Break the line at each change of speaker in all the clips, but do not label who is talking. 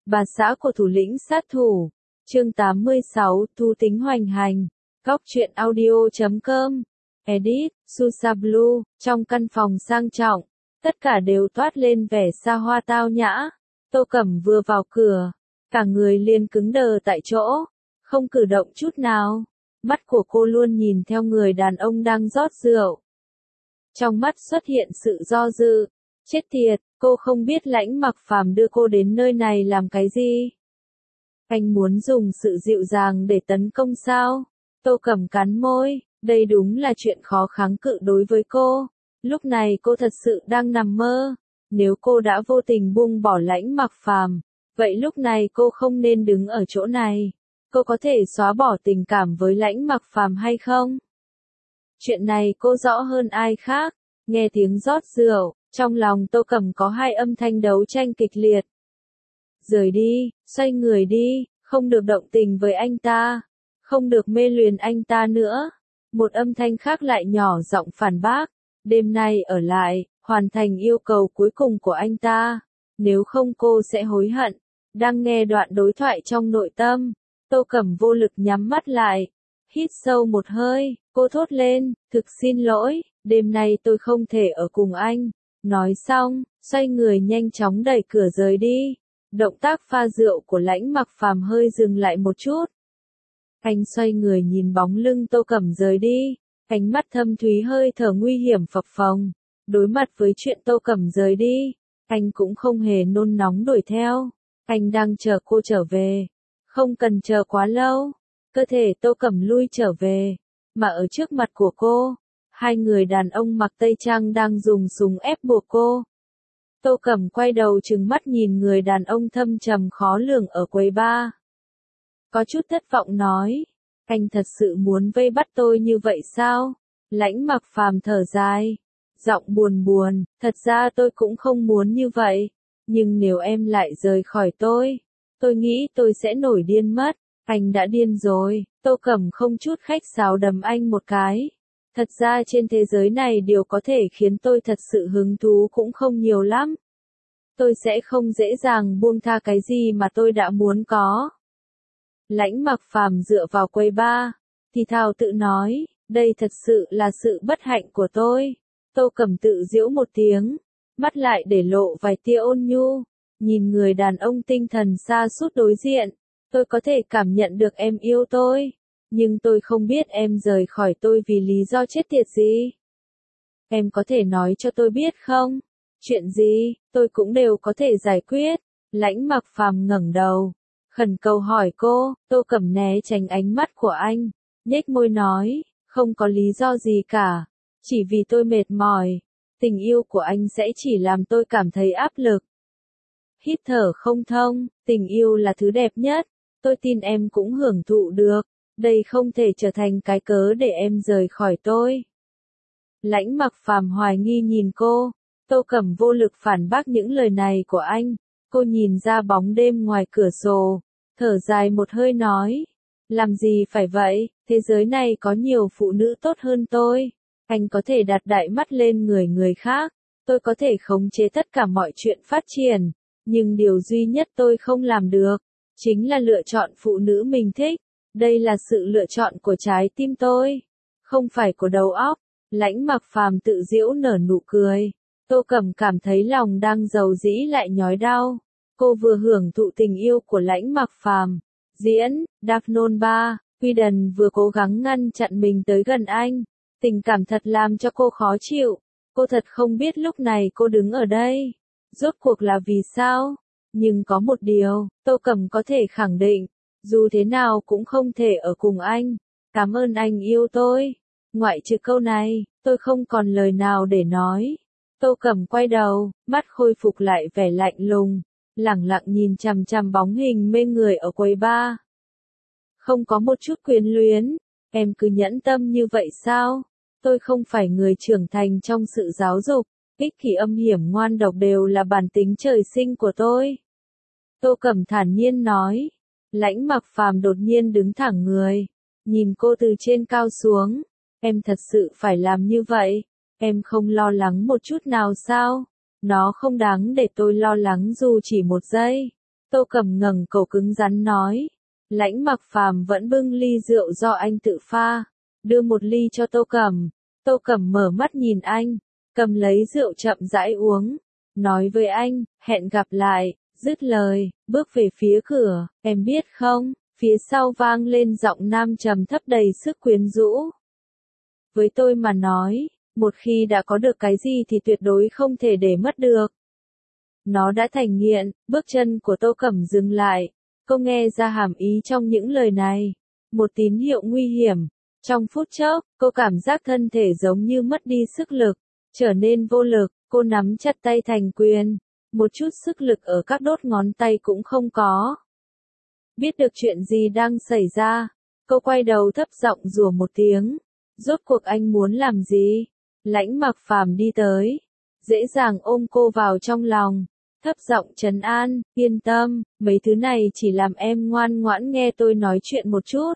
Bà xã của thủ lĩnh sát thủ. Chương 86, Thu tính hoành hành. Góc truyện audio.com. Edit, Susa Blue. Trong căn phòng sang trọng, tất cả đều toát lên vẻ xa hoa tao nhã. Tô Cẩm vừa vào cửa, cả người liền cứng đờ tại chỗ, không cử động chút nào. Mắt của cô luôn nhìn theo người đàn ông đang rót rượu. Trong mắt xuất hiện sự do dự. Chết tiệt, cô không biết Lãnh Mặc Phàm đưa cô đến nơi này làm cái gì? Anh muốn dùng sự dịu dàng để tấn công sao? Tô Cẩm cắn môi, đây đúng là chuyện khó kháng cự đối với cô. Lúc này cô thật sự đang nằm mơ. Nếu cô đã vô tình buông bỏ Lãnh Mặc Phàm, vậy lúc này cô không nên đứng ở chỗ này. Cô có thể xóa bỏ tình cảm với Lãnh Mặc Phàm hay không? Chuyện này cô rõ hơn ai khác. Nghe tiếng rót rượu, trong lòng Tô Cẩm có hai âm thanh đấu tranh kịch liệt. Rời đi, xoay người đi, không được động tình với anh ta, không được mê luyến anh ta nữa. Một âm thanh khác lại nhỏ giọng phản bác, đêm nay ở lại, hoàn thành yêu cầu cuối cùng của anh ta, nếu không cô sẽ hối hận. Đang nghe đoạn đối thoại trong nội tâm, Tô Cẩm vô lực nhắm mắt lại, hít sâu một hơi, cô thốt lên, thực xin lỗi, đêm nay tôi không thể ở cùng anh. Nói xong, xoay người nhanh chóng đẩy cửa rời đi. Động tác pha rượu của Lãnh Mặc Phàm hơi dừng lại một chút. Anh xoay người nhìn bóng lưng Tô Cẩm rời đi, ánh mắt thâm thúy hơi thở nguy hiểm phập phồng. Đối mặt với chuyện Tô Cẩm rời đi, anh cũng không hề nôn nóng đuổi theo. Anh đang chờ cô trở về. Không cần chờ quá lâu. Cơ thể Tô Cẩm lui trở về, mà ở trước mặt của cô, hai người đàn ông mặc tây trang đang dùng súng ép buộc cô. Tô Cẩm quay đầu trừng mắt nhìn người đàn ông thâm trầm khó lường ở quầy bar. Có chút thất vọng nói, anh thật sự muốn vây bắt tôi như vậy sao? Lãnh Mặc Phàm thở dài, giọng buồn buồn, thật ra tôi cũng không muốn như vậy, nhưng nếu em lại rời khỏi tôi nghĩ tôi sẽ nổi điên mất. Anh đã điên rồi. Tô Cẩm không chút khách sáo đấm anh một cái. Thật ra trên thế giới này điều có thể khiến tôi thật sự hứng thú cũng không nhiều lắm. Tôi sẽ không dễ dàng buông tha cái gì mà tôi đã muốn có. Lãnh Mặc Phàm dựa vào quầy bar, thì thào tự nói, đây thật sự là sự bất hạnh của tôi. Tô Cẩm tự giễu một tiếng, mắt lại để lộ vài tia ôn nhu, nhìn người đàn ông tinh thần sa sút đối diện. Tôi có thể cảm nhận được em yêu tôi, nhưng tôi không biết em rời khỏi tôi vì lý do chết tiệt gì. Em có thể nói cho tôi biết không? Chuyện gì, tôi cũng đều có thể giải quyết. Lãnh Mặc Phàm ngẩng đầu, khẩn cầu hỏi cô. Tô Cẩm né tránh ánh mắt của anh, nhếch môi nói, không có lý do gì cả, chỉ vì tôi mệt mỏi. Tình yêu của anh sẽ chỉ làm tôi cảm thấy áp lực. Hít thở không thông, tình yêu là thứ đẹp nhất. Tôi tin em cũng hưởng thụ được, đây không thể trở thành cái cớ để em rời khỏi tôi. Lãnh Mặc Phàm hoài nghi nhìn cô, Tô Cẩm vô lực phản bác những lời này của anh. Cô nhìn ra bóng đêm ngoài cửa sổ, thở dài một hơi nói, làm gì phải vậy, thế giới này có nhiều phụ nữ tốt hơn tôi. Anh có thể đặt đại mắt lên người khác, tôi có thể khống chế tất cả mọi chuyện phát triển, nhưng điều duy nhất tôi không làm được chính là lựa chọn phụ nữ mình thích. Đây là sự lựa chọn của trái tim tôi, không phải của đầu óc. Lãnh Mặc Phàm tự giễu nở nụ cười. Tô Cẩm cảm thấy lòng đang dầu dĩ lại nhói đau. Cô vừa hưởng thụ tình yêu của Lãnh Mặc Phàm, diễn, Daphne Bar, Whedon vừa cố gắng ngăn chặn mình tới gần anh. Tình cảm thật làm cho cô khó chịu. Cô thật không biết lúc này cô đứng ở đây rốt cuộc là vì sao. Nhưng có một điều, Tô Cẩm có thể khẳng định, dù thế nào cũng không thể ở cùng anh. Cảm ơn anh yêu tôi. Ngoại trừ câu này, tôi không còn lời nào để nói. Tô Cẩm quay đầu, mắt khôi phục lại vẻ lạnh lùng, lẳng lặng nhìn chằm chằm bóng hình mê người ở quầy bar. Không có một chút quyến luyến, em cứ nhẫn tâm như vậy sao? Tôi không phải người trưởng thành trong sự giáo dục. Ích kỷ âm hiểm ngoan độc đều là bản tính trời sinh của tôi. Tô Cẩm thản nhiên nói. Lãnh Mặc Phàm đột nhiên đứng thẳng người, nhìn cô từ trên cao xuống. Em thật sự phải làm như vậy? Em không lo lắng một chút nào sao? Nó không đáng để tôi lo lắng dù chỉ một giây. Tô Cẩm ngẩng cổ cứng rắn nói. Lãnh Mặc Phàm vẫn bưng ly rượu do anh tự pha, đưa một ly cho Tô Cẩm. Tô Cẩm mở mắt nhìn anh, cầm lấy rượu chậm rãi uống, nói với anh, hẹn gặp lại, dứt lời, bước về phía cửa, em biết không, phía sau vang lên giọng nam trầm thấp đầy sức quyến rũ. Với tôi mà nói, một khi đã có được cái gì thì tuyệt đối không thể để mất được. Nó đã thành nghiện, bước chân của Tô Cẩm dừng lại, cô nghe ra hàm ý trong những lời này. Một tín hiệu nguy hiểm. Trong phút chốc, cô cảm giác thân thể giống như mất đi sức lực, trở nên vô lực, cô nắm chặt tay thành quyền. Một chút sức lực ở các đốt ngón tay cũng không có. Biết được chuyện gì đang xảy ra, cô quay đầu thấp giọng rủa một tiếng. Rốt cuộc anh muốn làm gì? Lãnh Mặc Phàm đi tới, dễ dàng ôm cô vào trong lòng, thấp giọng trấn an, yên tâm, mấy thứ này chỉ làm em ngoan ngoãn nghe tôi nói chuyện một chút.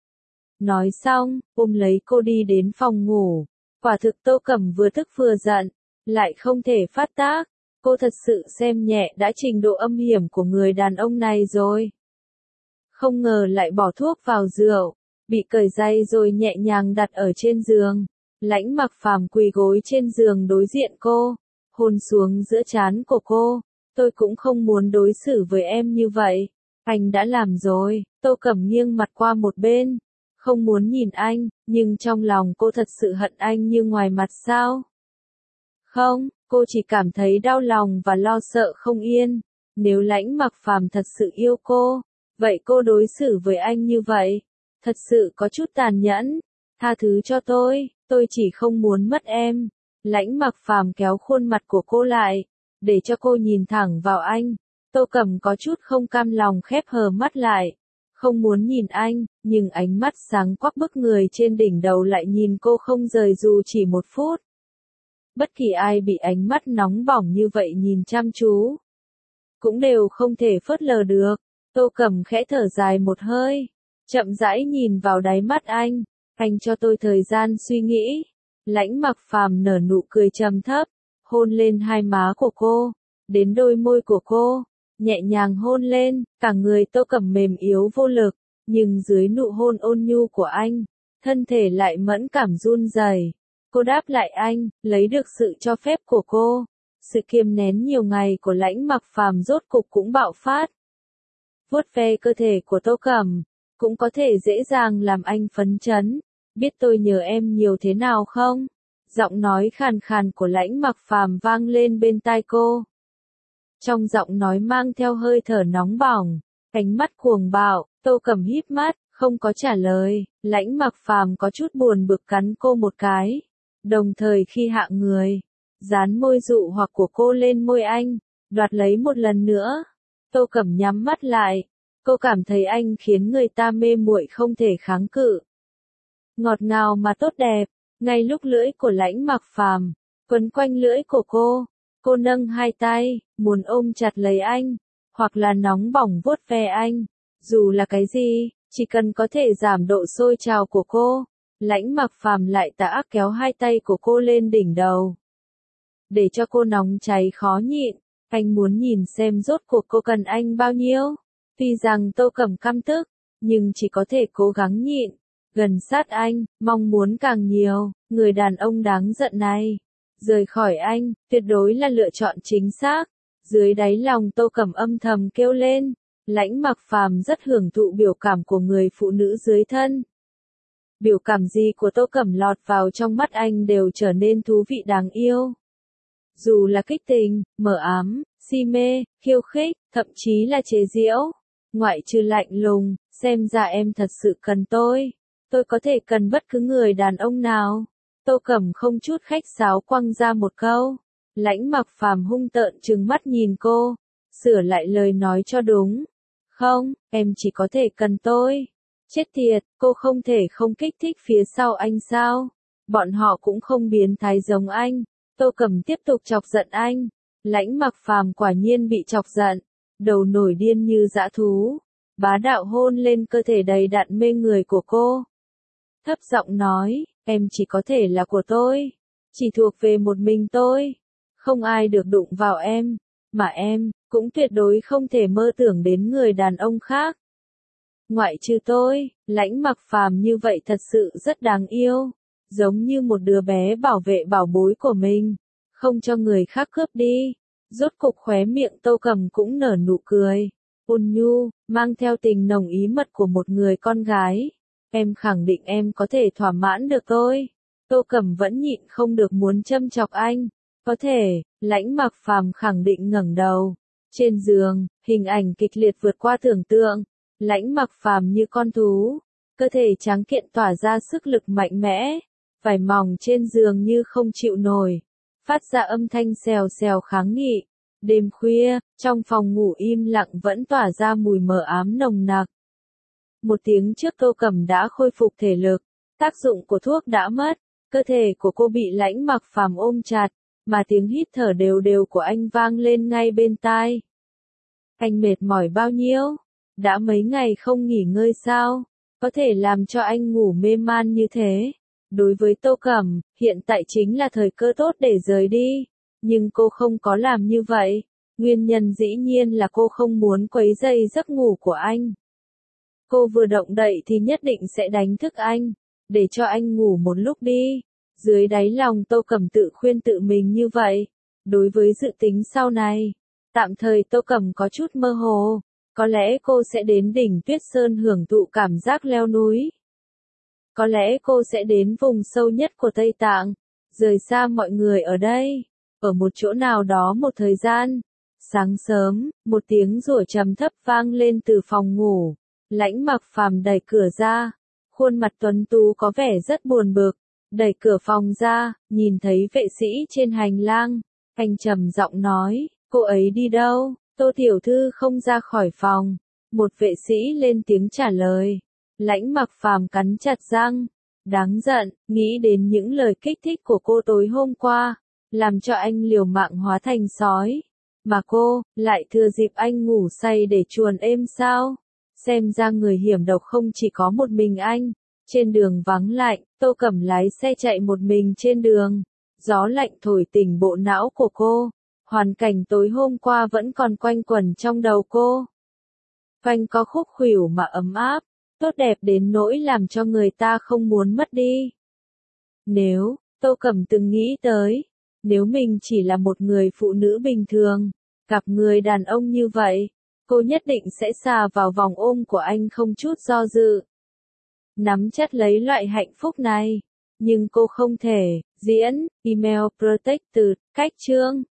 Nói xong, ôm lấy cô đi đến phòng ngủ. Quả thực Tô Cẩm vừa tức vừa giận, lại không thể phát tác. Cô thật sự xem nhẹ đã trình độ âm hiểm của người đàn ông này rồi. Không ngờ lại bỏ thuốc vào rượu, bị cởi giày rồi nhẹ nhàng đặt ở trên giường. Lãnh Mặc Phàm quỳ gối trên giường đối diện cô, hôn xuống giữa trán của cô. Tôi cũng không muốn đối xử với em như vậy. Anh đã làm rồi. Tô Cẩm nghiêng mặt qua một bên, không muốn nhìn anh, nhưng trong lòng cô thật sự hận anh như ngoài mặt sao? Không, cô chỉ cảm thấy đau lòng và lo sợ không yên. Nếu Lãnh Mặc Phàm thật sự yêu cô, vậy cô đối xử với anh như vậy, thật sự có chút tàn nhẫn. Tha thứ cho tôi chỉ không muốn mất em. Lãnh Mặc Phàm kéo khuôn mặt của cô lại, để cho cô nhìn thẳng vào anh. Tô Cẩm có chút không cam lòng khép hờ mắt lại, không muốn nhìn anh, nhưng ánh mắt sáng quắc bức người trên đỉnh đầu lại nhìn cô không rời dù chỉ một phút. Bất kỳ ai bị ánh mắt nóng bỏng như vậy nhìn chăm chú, cũng đều không thể phớt lờ được. Tô Cẩm khẽ thở dài một hơi, chậm rãi nhìn vào đáy mắt anh cho tôi thời gian suy nghĩ. Lãnh Mặc Phàm nở nụ cười trầm thấp, hôn lên hai má của cô, đến đôi môi của cô, nhẹ nhàng hôn lên, cả người Tô Cẩm mềm yếu vô lực, nhưng dưới nụ hôn ôn nhu của anh, thân thể lại mẫn cảm run rẩy. Cô đáp lại anh, lấy được sự cho phép của cô. Sự kiềm nén nhiều ngày của Lãnh Mặc Phàm rốt cục cũng bạo phát. Vuốt ve cơ thể của Tô Cẩm, cũng có thể dễ dàng làm anh phấn chấn. Biết tôi nhớ em nhiều thế nào không? Giọng nói khàn khàn của Lãnh Mặc Phàm vang lên bên tai cô. Trong giọng nói mang theo hơi thở nóng bỏng, ánh mắt cuồng bạo. Tô Cẩm híp mắt, không có trả lời. Lãnh Mặc Phàm có chút buồn bực cắn cô một cái, đồng thời khi hạ người, dán môi dụ hoặc của cô lên môi anh, đoạt lấy một lần nữa. Tô Cẩm nhắm mắt lại, cô cảm thấy anh khiến người ta mê muội không thể kháng cự. Ngọt ngào mà tốt đẹp, ngay lúc lưỡi của Lãnh Mặc Phàm quấn quanh lưỡi của cô nâng hai tay, muốn ôm chặt lấy anh, hoặc là nóng bỏng vuốt ve anh, dù là cái gì, chỉ cần có thể giảm độ sôi trào của cô. Lãnh Mặc Phàm lại tà ác kéo hai tay của cô lên đỉnh đầu, để cho cô nóng cháy khó nhịn. Anh muốn nhìn xem rốt cuộc cô cần anh bao nhiêu. Tuy rằng Tô Cẩm căm tức, nhưng chỉ có thể cố gắng nhịn, gần sát anh, mong muốn càng nhiều. Người đàn ông đáng giận này, rời khỏi anh, tuyệt đối là lựa chọn chính xác. Dưới đáy lòng Tô Cẩm âm thầm kêu lên. Lãnh Mặc Phàm rất hưởng thụ biểu cảm của người phụ nữ dưới thân. Biểu cảm gì của Tô Cẩm lọt vào trong mắt anh đều trở nên thú vị đáng yêu. Dù là kích tình, mờ ám, si mê, khiêu khích, thậm chí là chế giễu, ngoại trừ lạnh lùng, xem ra em thật sự cần tôi có thể cần bất cứ người đàn ông nào. Tô Cẩm không chút khách sáo quăng ra một câu. Lãnh Mặc Phàm hung tợn trừng mắt nhìn cô, sửa lại lời nói cho đúng. Không, em chỉ có thể cần tôi. Chết tiệt, cô không thể không kích thích phía sau anh sao? Bọn họ cũng không biến thái giống anh. Tô Cẩm tiếp tục chọc giận anh. Lãnh Mặc Phàm quả nhiên bị chọc giận, đầu nổi điên như dã thú, bá đạo hôn lên cơ thể đầy đặn mê người của cô. Thấp giọng nói, em chỉ có thể là của tôi, chỉ thuộc về một mình tôi, không ai được đụng vào em, mà em cũng tuyệt đối không thể mơ tưởng đến người đàn ông khác. Ngoại trừ tôi, Lãnh Mặc Phàm như vậy thật sự rất đáng yêu, giống như một đứa bé bảo vệ bảo bối của mình, không cho người khác cướp đi. Rốt cục khóe miệng Tô Cầm cũng nở nụ cười, ôn nhu, mang theo tình nồng ý mật của một người con gái. Em khẳng định em có thể thỏa mãn được tôi. Tô Cầm vẫn nhịn không được muốn châm chọc anh. Có thể, Lãnh Mặc Phàm khẳng định ngẩng đầu. Trên giường, hình ảnh kịch liệt vượt qua tưởng tượng. Lãnh Mặc Phàm như con thú, cơ thể tráng kiện tỏa ra sức lực mạnh mẽ, vải mỏng trên giường như không chịu nổi, phát ra âm thanh xèo xèo kháng nghị. Đêm khuya, trong phòng ngủ im lặng vẫn tỏa ra mùi mờ ám nồng nặc. Một tiếng trước Tô Cầm đã khôi phục thể lực, tác dụng của thuốc đã mất, cơ thể của cô bị Lãnh Mặc Phàm ôm chặt, mà tiếng hít thở đều đều của anh vang lên ngay bên tai. Anh mệt mỏi bao nhiêu? Đã mấy ngày không nghỉ ngơi sao? Có thể làm cho anh ngủ mê man như thế. Đối với Tô Cẩm, hiện tại chính là thời cơ tốt để rời đi. Nhưng cô không có làm như vậy. Nguyên nhân dĩ nhiên là cô không muốn quấy rầy giấc ngủ của anh. Cô vừa động đậy thì nhất định sẽ đánh thức anh. Để cho anh ngủ một lúc đi. Dưới đáy lòng Tô Cẩm tự khuyên tự mình như vậy. Đối với dự tính sau này, tạm thời Tô Cẩm có chút mơ hồ. Có lẽ cô sẽ đến đỉnh Tuyết Sơn hưởng thụ cảm giác leo núi. Có lẽ cô sẽ đến vùng sâu nhất của Tây Tạng, rời xa mọi người ở đây, ở một chỗ nào đó một thời gian. Sáng sớm, một tiếng rủa trầm thấp vang lên từ phòng ngủ. Lãnh Mặc Phàm đẩy cửa ra, khuôn mặt tuấn tú có vẻ rất buồn bực. Đẩy cửa phòng ra, nhìn thấy vệ sĩ trên hành lang, anh trầm giọng nói, cô ấy đi đâu? Tô tiểu thư không ra khỏi phòng. Một vệ sĩ lên tiếng trả lời. Lãnh Mặc Phàm cắn chặt răng. Đáng giận, nghĩ đến những lời kích thích của cô tối hôm qua, làm cho anh liều mạng hóa thành sói. Mà cô, lại thừa dịp anh ngủ say để chuồn êm sao? Xem ra người hiểm độc không chỉ có một mình anh. Trên đường vắng lạnh, Tô Cẩm lái xe chạy một mình trên đường. Gió lạnh thổi tỉnh bộ não của cô. Hoàn cảnh tối hôm qua vẫn còn quanh quẩn trong đầu cô. Quanh có khúc khuỷu mà ấm áp, tốt đẹp đến nỗi làm cho người ta không muốn mất đi. Nếu, Tô Cẩm từng nghĩ tới, nếu mình chỉ là một người phụ nữ bình thường, gặp người đàn ông như vậy, cô nhất định sẽ xà vào vòng ôm của anh không chút do dự. Nắm chắc lấy loại hạnh phúc này, nhưng cô không thể. Diễn, email protected, cách chương.